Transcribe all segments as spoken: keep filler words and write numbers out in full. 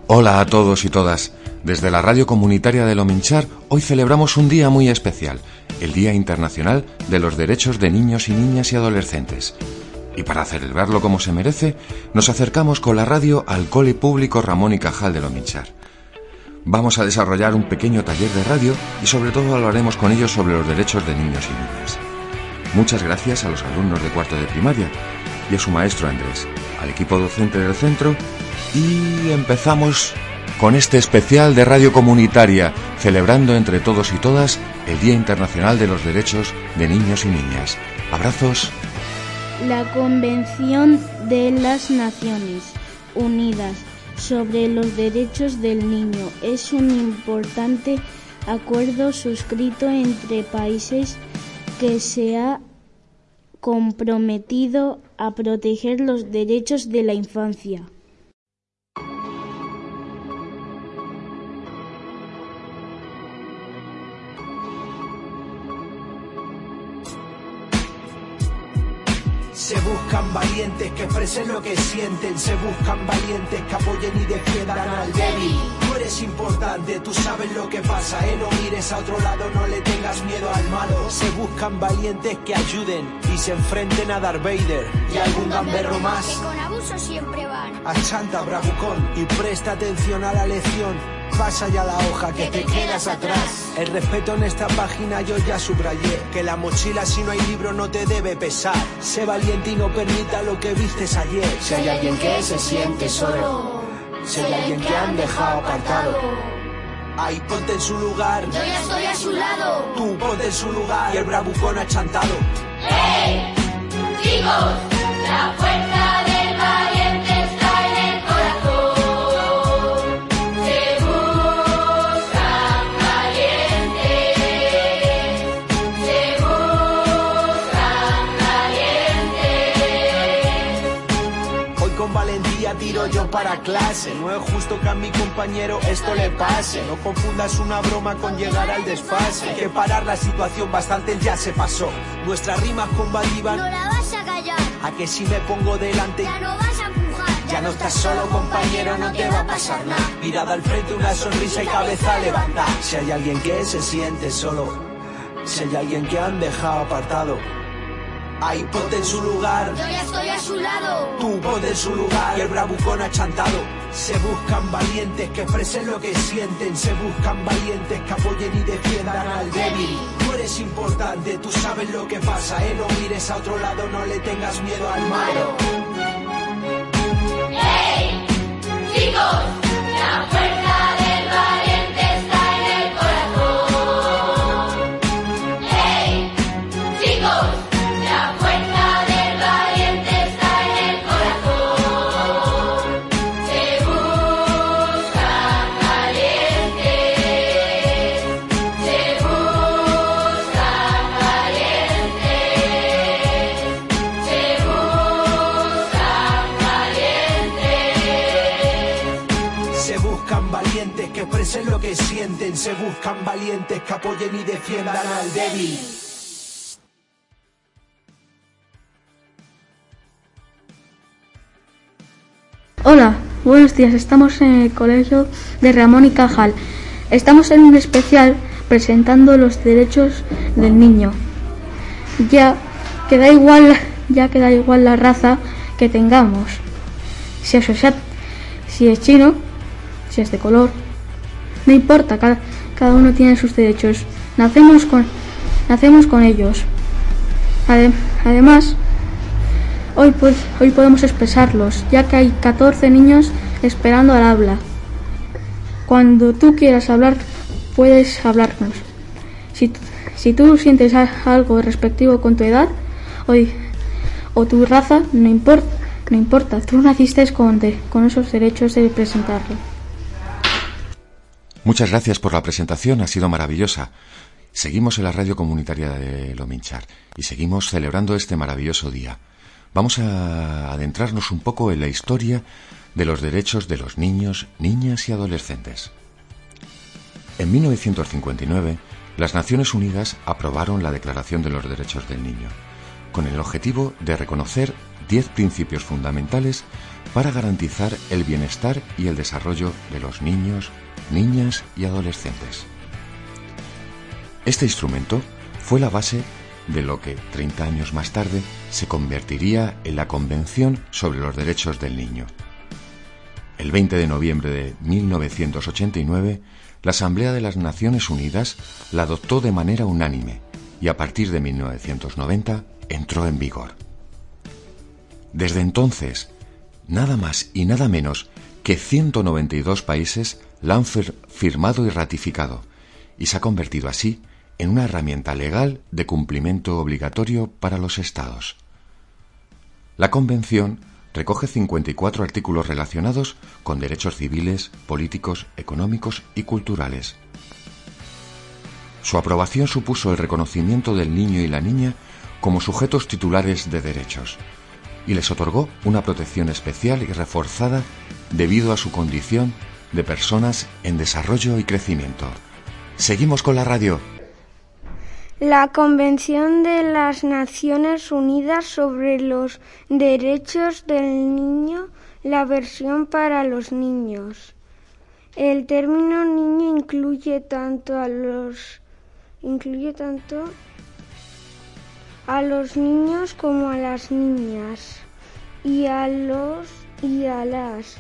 Hola a todos y todas. Desde la radio comunitaria de Lominchar, hoy celebramos un día muy especial, el Día Internacional de los Derechos de Niños y Niñas y Adolescentes. Y para celebrarlo como se merece, nos acercamos con la radio al Cole Público Ramón y Cajal de Lominchar. Vamos a desarrollar un pequeño taller de radio y sobre todo hablaremos con ellos sobre los derechos de niños y niñas. Muchas gracias a los alumnos de cuarto de primaria y a su maestro Andrés, al equipo docente del centro, y empezamos con este especial de radio comunitaria, celebrando entre todos y todas el Día Internacional de los Derechos de Niños y Niñas. Abrazos. La Convención de las Naciones Unidas sobre los Derechos del Niño es un importante acuerdo suscrito entre países que se ha comprometido a proteger los derechos de la infancia. Se buscan valientes que expresen lo que sienten, se buscan valientes que apoyen y defiendan al débil. Tú eres importante, tú sabes lo que pasa, eh, no mires a otro lado, no le tengas miedo al malo. Se buscan valientes que ayuden y se enfrenten a Darth Vader y a algún gamberro más. Que con abuso siempre van. Achanta, bravucón, y presta atención a la lección. Pasa ya la hoja que te quedas atrás. El respeto en esta página yo ya subrayé, que la mochila si no hay libro no te debe pesar. Sé valiente y no permita lo que vistes ayer. Si hay alguien que se siente solo, si hay alguien que han dejado apartado, ahí ponte en su lugar. Yo ya estoy a su lado. Tú ponte en su lugar. Y el bravucón achantado. ¡Hey! Chicos, la fuerza del valiente está en el corazón. Con valentía tiro yo para clase. No es justo que a mi compañero esto le pase. No confundas una broma con llegar al desfase. Hay que parar la situación, bastante ya se pasó. Nuestras rimas combativas no la vas a callar. A que si me pongo delante ya no vas a empujar. Ya, ya no estás solo, compañero, no te va a pasar nada. Mirada al frente, una sonrisa y cabeza levantada. Si hay alguien que se siente solo, si hay alguien que han dejado apartado, ahí ponte en su lugar. Yo ya estoy a su lado. Tú ponte en su lugar. Y el bravucón achantado. Se buscan valientes que expresen lo que sienten. Se buscan valientes que apoyen y defiendan al débil. Tú eres importante, tú sabes lo que pasa, eh. No mires a otro lado, no le tengas miedo al malo. ¡Hey! Chicos, la fuerza del valiente está en el corazón. ¡Hey! Chicos, la fuerza del valiente está en el corazón. Se buscan valientes, se buscan valientes, se buscan valientes. Se buscan valientes que expresen lo que sienten. Se buscan valientes que apoyen y defiendan al débil. Hola, buenos días. Estamos en el colegio de Ramón y Cajal. Estamos en un especial presentando los derechos del niño. Ya que da igual, ya que da igual la raza que tengamos. Si es, si es chino, si es de color, no importa. Cada, cada uno tiene sus derechos. Nacemos con, nacemos con ellos. Adem, además. Hoy, pues, hoy podemos expresarlos, ya que hay catorce niños esperando al habla. Cuando tú quieras hablar, puedes hablarnos. Si, si tú sientes algo respectivo con tu edad o, o tu raza, no importa, no importa. Tú naciste con, de, con esos derechos de presentarlo. Muchas gracias por la presentación, ha sido maravillosa. Seguimos en la radio comunitaria de Lominchar y seguimos celebrando este maravilloso día. Vamos a adentrarnos un poco en la historia de los derechos de los niños, niñas y adolescentes. En mil novecientos cincuenta y nueve, las Naciones Unidas aprobaron la Declaración de los Derechos del Niño, con el objetivo de reconocer diez principios fundamentales para garantizar el bienestar y el desarrollo de los niños, niñas y adolescentes. Este instrumento fue la base de lo que, treinta años más tarde, se convertiría en la Convención sobre los Derechos del Niño. El veinte de noviembre de mil novecientos ochenta y nueve, la Asamblea de las Naciones Unidas la adoptó de manera unánime y a partir de mil novecientos noventa entró en vigor. Desde entonces, nada más y nada menos que ciento noventa y dos países la han fir- firmado y ratificado, y se ha convertido así en una herramienta legal de cumplimiento obligatorio para los Estados. La Convención recoge cincuenta y cuatro artículos relacionados con derechos civiles, políticos, económicos y culturales. Su aprobación supuso el reconocimiento del niño y la niña como sujetos titulares de derechos y les otorgó una protección especial y reforzada debido a su condición de personas en desarrollo y crecimiento. Seguimos con la radio. La Convención de las Naciones Unidas sobre los Derechos del Niño, la versión para los niños. El término niño incluye tanto a los incluye tanto a los niños como a las niñas y a los y a las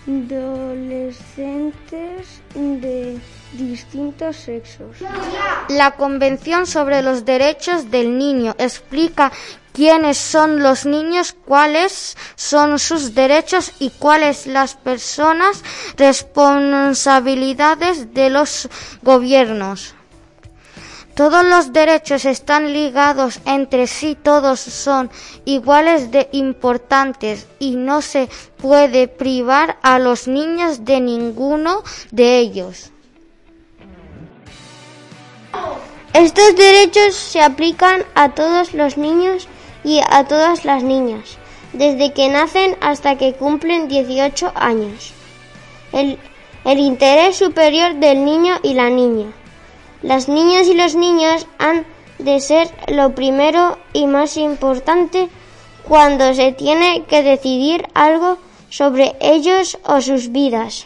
adolescentes de distintos sexos. La Convención sobre los Derechos del Niño explica quiénes son los niños, cuáles son sus derechos y cuáles las personas responsabilidades de los gobiernos. Todos los derechos están ligados entre sí, todos son iguales de importantes y no se puede privar a los niños de ninguno de ellos. Estos derechos se aplican a todos los niños y a todas las niñas, desde que nacen hasta que cumplen dieciocho años. El, el interés superior del niño y la niña. Las niñas y los niños han de ser lo primero y más importante cuando se tiene que decidir algo sobre ellos o sus vidas.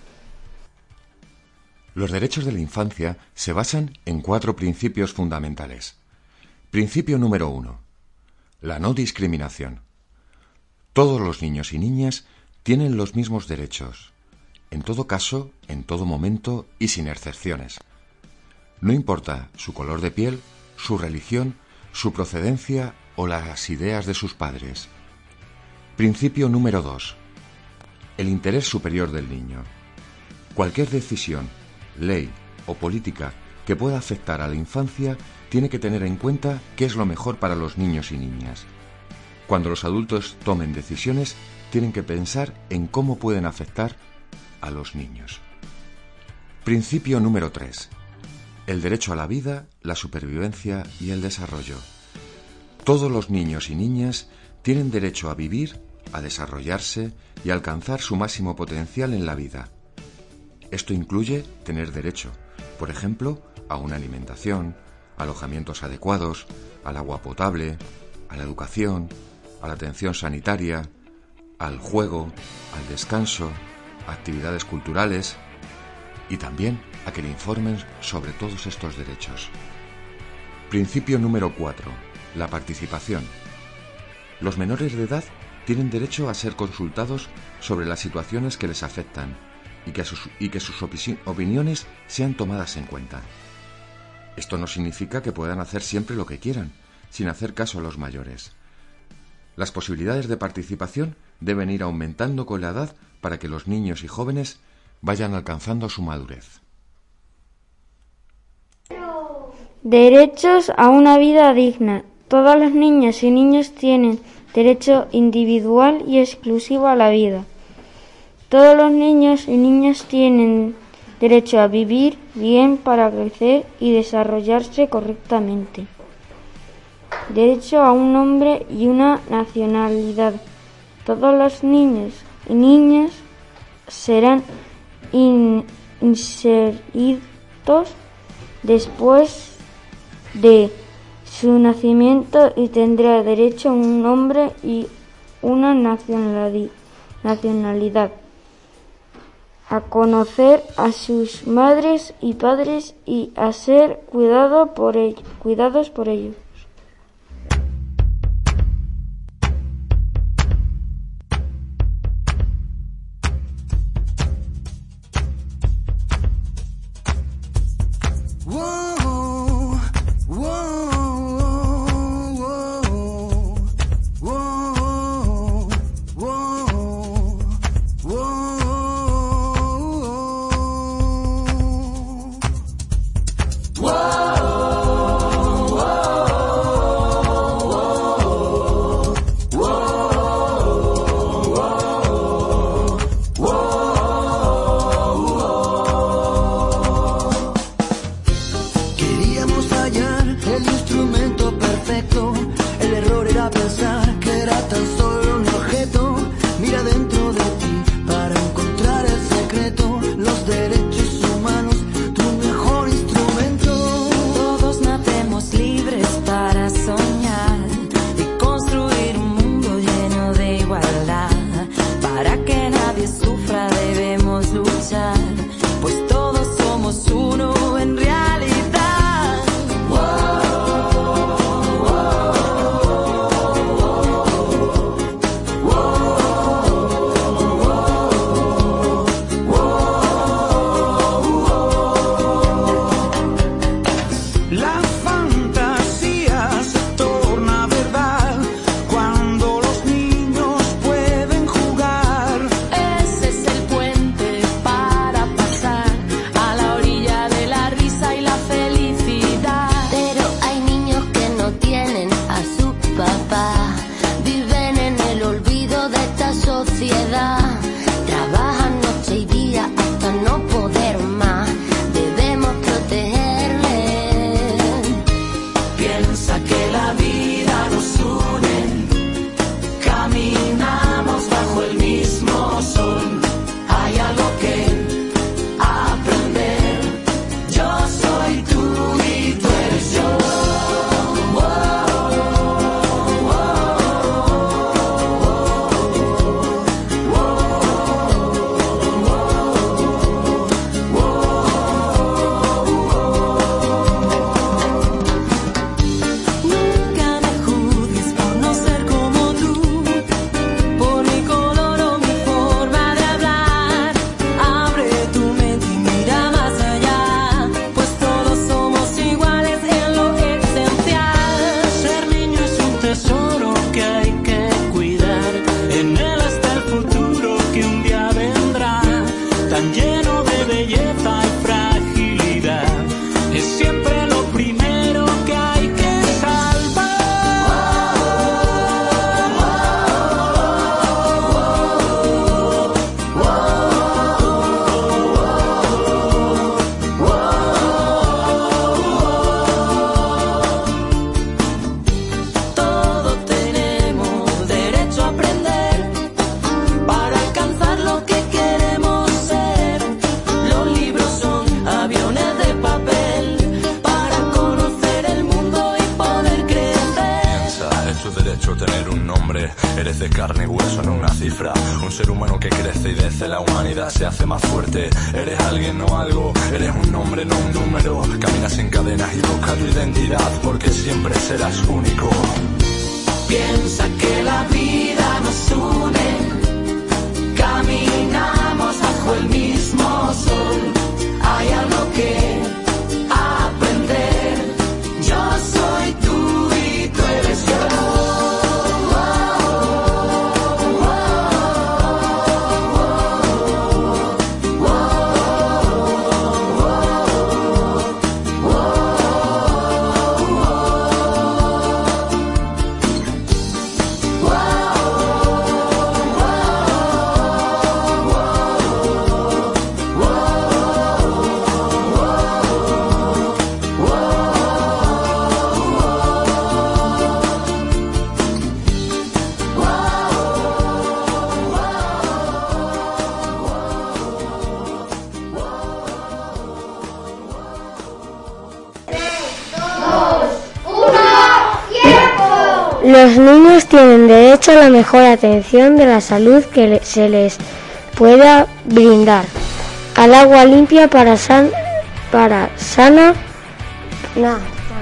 Los derechos de la infancia se basan en cuatro principios fundamentales. Principio número uno. La no discriminación. Todos los niños y niñas tienen los mismos derechos, en todo caso, en todo momento y sin excepciones. No importa su color de piel, su religión, su procedencia o las ideas de sus padres. Principio número dos. El interés superior del niño. Cualquier decisión, ley o política que pueda afectar a la infancia tiene que tener en cuenta qué es lo mejor para los niños y niñas. Cuando los adultos tomen decisiones, tienen que pensar en cómo pueden afectar a los niños. Principio número tres. El derecho a la vida, la supervivencia y el desarrollo. Todos los niños y niñas tienen derecho a vivir, a desarrollarse y a alcanzar su máximo potencial en la vida. Esto incluye tener derecho, por ejemplo, a una alimentación, alojamientos adecuados, al agua potable, a la educación, a la atención sanitaria, al juego, al descanso, a actividades culturales y también a que le informen sobre todos estos derechos. Principio número cuatro. La participación. Los menores de edad tienen derecho a ser consultados sobre las situaciones que les afectan y que sus, y que sus opi- opiniones sean tomadas en cuenta. Esto no significa que puedan hacer siempre lo que quieran, sin hacer caso a los mayores. Las posibilidades de participación deben ir aumentando con la edad para que los niños y jóvenes vayan alcanzando su madurez. Derechos a una vida digna. Todas las niñas y niños tienen derecho individual y exclusivo a la vida. Todos los niños y niñas tienen derecho a vivir bien para crecer y desarrollarse correctamente. Derecho a un nombre y una nacionalidad. Todos los niños y niñas serán in- inseridos después de su nacimiento y tendrá derecho a un nombre y una nacionalidad, a conocer a sus madres y padres y a ser cuidado por ello, cuidados por ellos. Wow. mucho la mejor atención de la salud que se les pueda brindar, al agua limpia para, san, para sana, nah,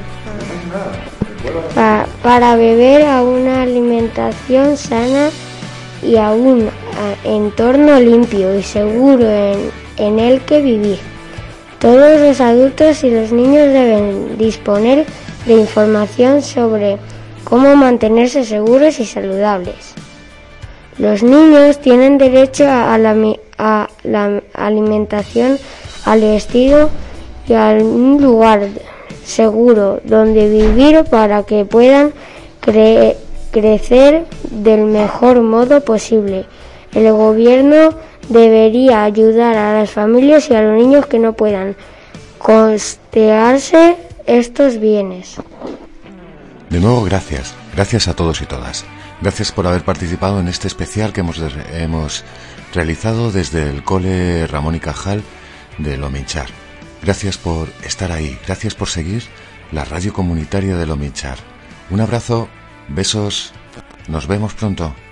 para, para beber, a una alimentación sana y a un entorno limpio y seguro en, en el que vivir. Todos los adultos y los niños deben disponer de información sobre cómo mantenerse seguros y saludables. Los niños tienen derecho a la, a la alimentación, al vestido y a un lugar seguro donde vivir para que puedan cre- crecer del mejor modo posible. El gobierno debería ayudar a las familias y a los niños que no puedan costearse estos bienes. De nuevo, gracias. Gracias a todos y todas. Gracias por haber participado en este especial que hemos, hemos realizado desde el Cole Ramón y Cajal de Lominchar. Gracias por estar ahí. Gracias por seguir la radio comunitaria de Lominchar. Un abrazo, besos. Nos vemos pronto.